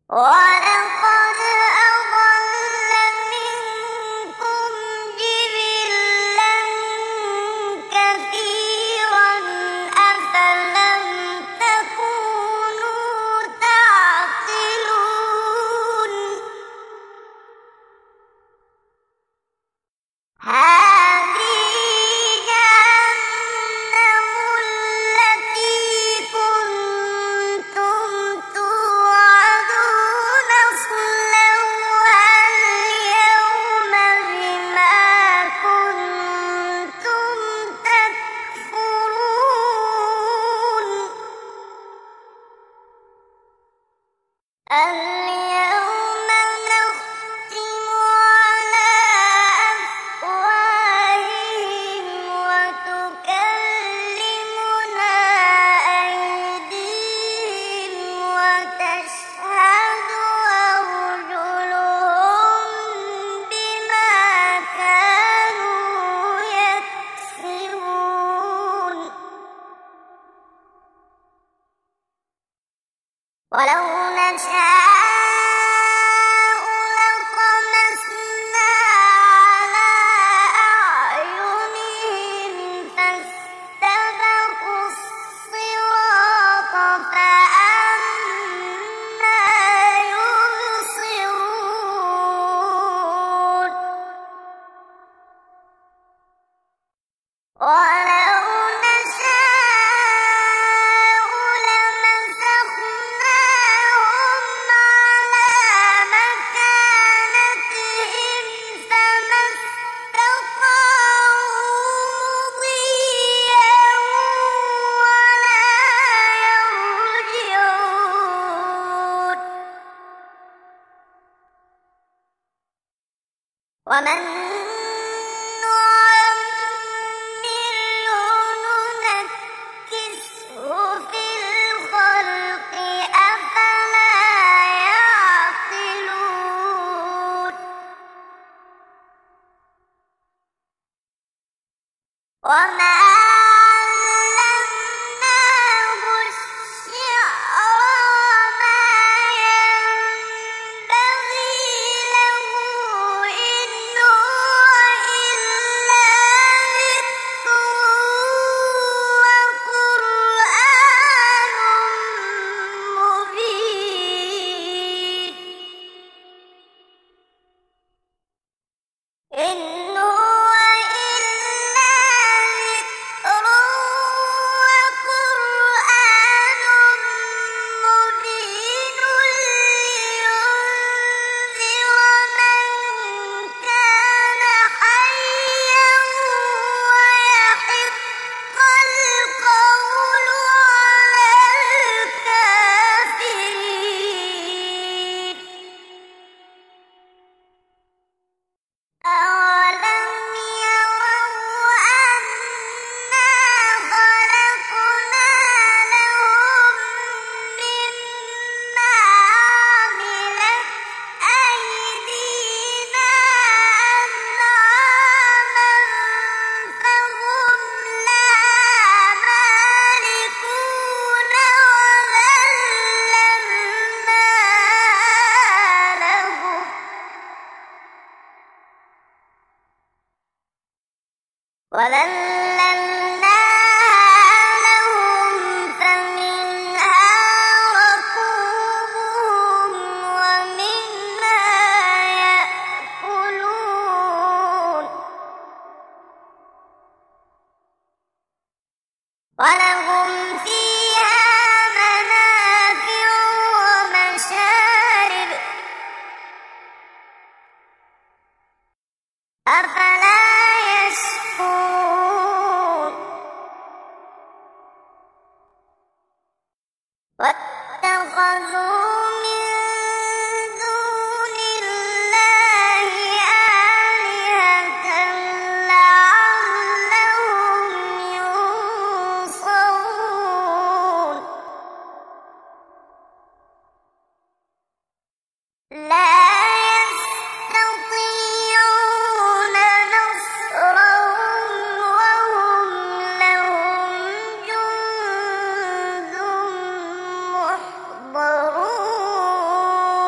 وَلَقَدْ أَضَلَّ مِنكُمْ جِبِلًّا كَثِيرًا ۖ أَفَلَمْ تَكُونُوا تَعْقِلُونَ هَٰذِهِ جَهَنَّمُ الَّتِي كُنتُمْ تُوعَدُونَ اصْلَوْهَا الْيَوْمَ بِمَا كُنتُمْ تَكْفُرُونَ الْيَوْمَ نَخْتِمُ عَلَىٰ أَفْوَاهِهِمْ وَتُكَلِّمُنَا أَيْدِيهِمْ وَتَشْهَدُ أَرْجُلُهُم بِمَا كَانُوا يَكْسِبُونَ وَلَوْ نَشَاءُ لَطَمَسْنَا عَلَىٰ أَعْيُنِهِمْ فَاسْتَبَقُوا الصِّرَاطَ فَأَنَّىٰ يُبْصِرُونَ وَلَوْ نَشَاءُ لَمَسَخْنَاهُمْ عَلَىٰ مَكَانَتِهِمْ فَمَا اسْتَطَاعُوا مُضِيًّا وَلَا يَرْجِعُونَ وَمَن نُّعَمِّرْهُ نُنَكِّسْهُ فِي الْخَلْقِ ۖ أَفَلَا يَعْقِلُونَ وَمَا عَلَّمْنَاهُ الشِّعْرَ وَمَا يَنبَغِي لَهُ ۖ إِنْ هُوَ إِلَّا ذِكْرٌ وَقُرْآنٌ مُّبِينٌ إِنْ هُوَ إِلَّا ذِكْرٌ وَقُرْآنٌ مُّبِينٌ لِّيُنذِرَ مَن كَانَ حَيًّا وَيَحِقَّ الْقَوْلُ عَلَى الْكَافِرِينَ أَوَلَمْ يَرَوْا أَنَّا خَلَقْنَا لَهُم مِّمَّا عَمِلَتْ أَيْدِينَا أَنْعَامًا فَهُمْ لَهَا مَالِكُونَ وَذَلَّلْنَاهَا لَهُمْ فَمِنْهَا رَكُوبُهُمْ وَمِنْهَا يَأْكُلُونَ وَلَهُمْ فِيهَا مَنَافِعُ وَمَشَارِبُ ۖ أَفَلَا يَشْكُرُونَ وَاتَّخَذُوا مِن دُونِ اللَّهِ آلِهَةً لَّعَلَّهُمْ يُنصَرُونَ لَا يَسْتَطِيعُونَ نَصْرَهُمْ وَهُمْ لَهُمْ جُندٌ مُّحْضَرُونَ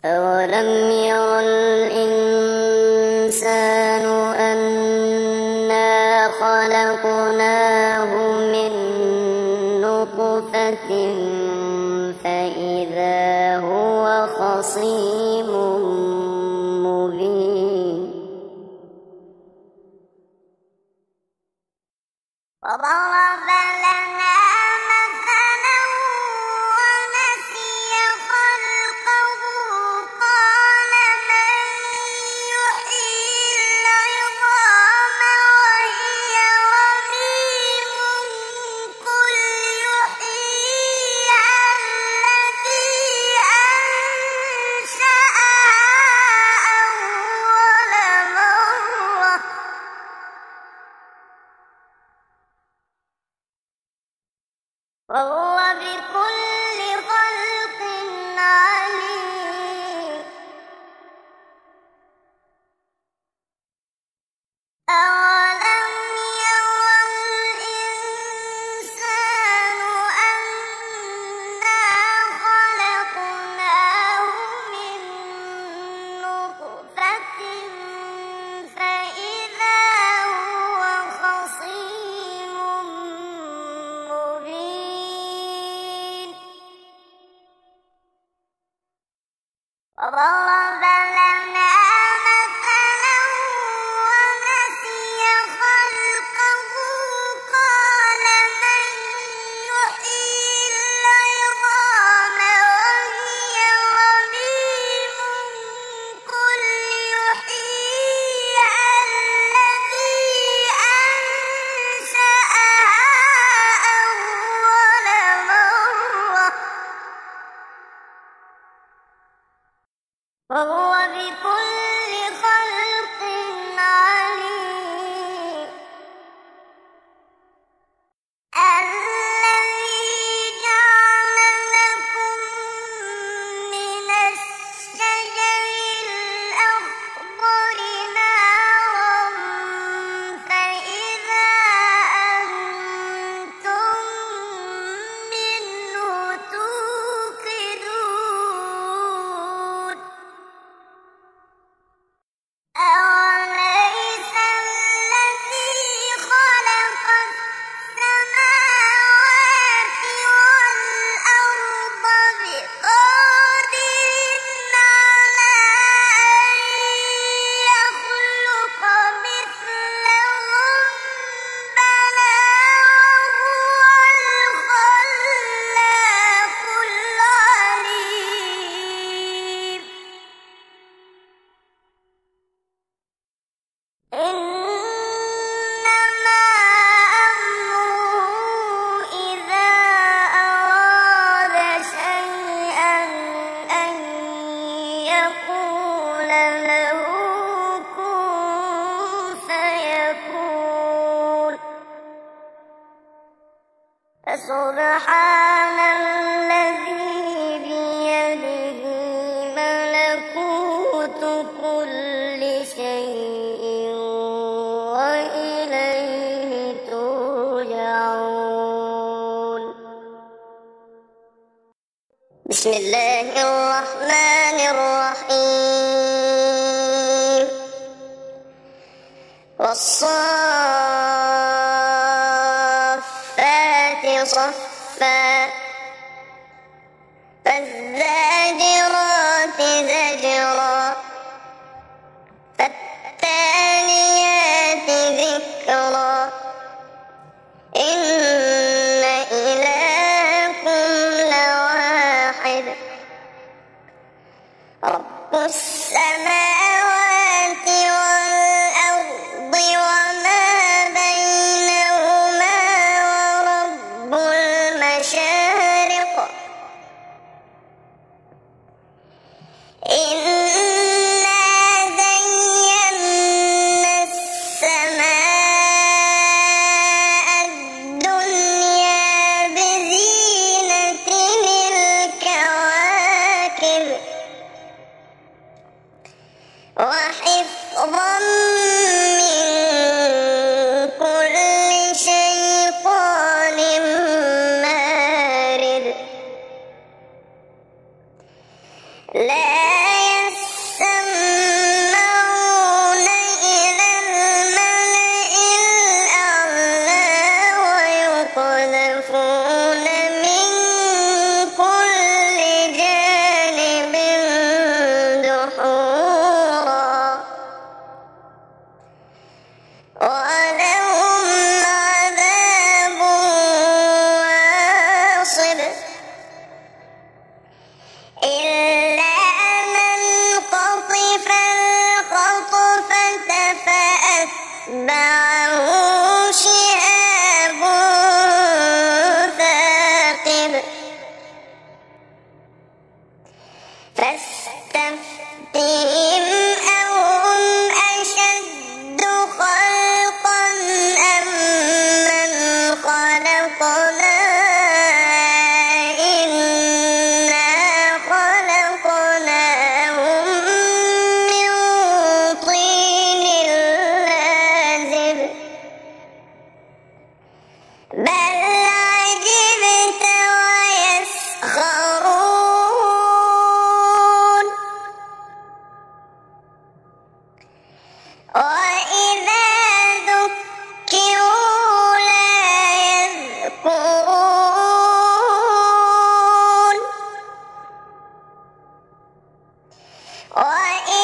أولم ير الإنسان أنا خلقناه من نطفة فإذا هو خصيم مبين وضرب لنا مثلا ونسي خلقه قال من يحيي العظام وهي رميم قل يحييها الذي أنشأها أول مرة وهو بكل خلق عليم أولم ير الإنسان أنا خلقناه من نطفة فإذا هو خصيم مبين وضرب لنا مثلا ونسي خلقه قال من يحيي العظام وهي رميم قل يحييها الذي أنشأها أول مرة وهو بكل خلق عليم الذي جعل لكم من الشجر الأخضر نارا فإذا أنتم منه توقدون أوليس الذي خلق السماوات والأرض بقادر على أن يخلق مثلهم بلى وهو الخلاق العليم إنما أمره إذا أراد شيئا أن يقول له كن فيكون فسبحان الذي بيده ملكوت كل شيء وإليه ترجعون بسم الله الرحمن الرحيم والصافات صفا فالزاجرات زجرا فالتاليات ذكرا إن إلهكم لواحد رب السماوات والأرض وما بينهما ورب المشارق إنا زينا السماء الدنيا بزينة الكواكب وحفظا من كل شيطان مارد لا فأتبعه شهاب ثاقب فاستفتهم أهم أشد خلقا أم من خلقنا إنا خلقناهم من طين لازب بل عجبت ويسخرون وإذا ذكروا لا يذكرون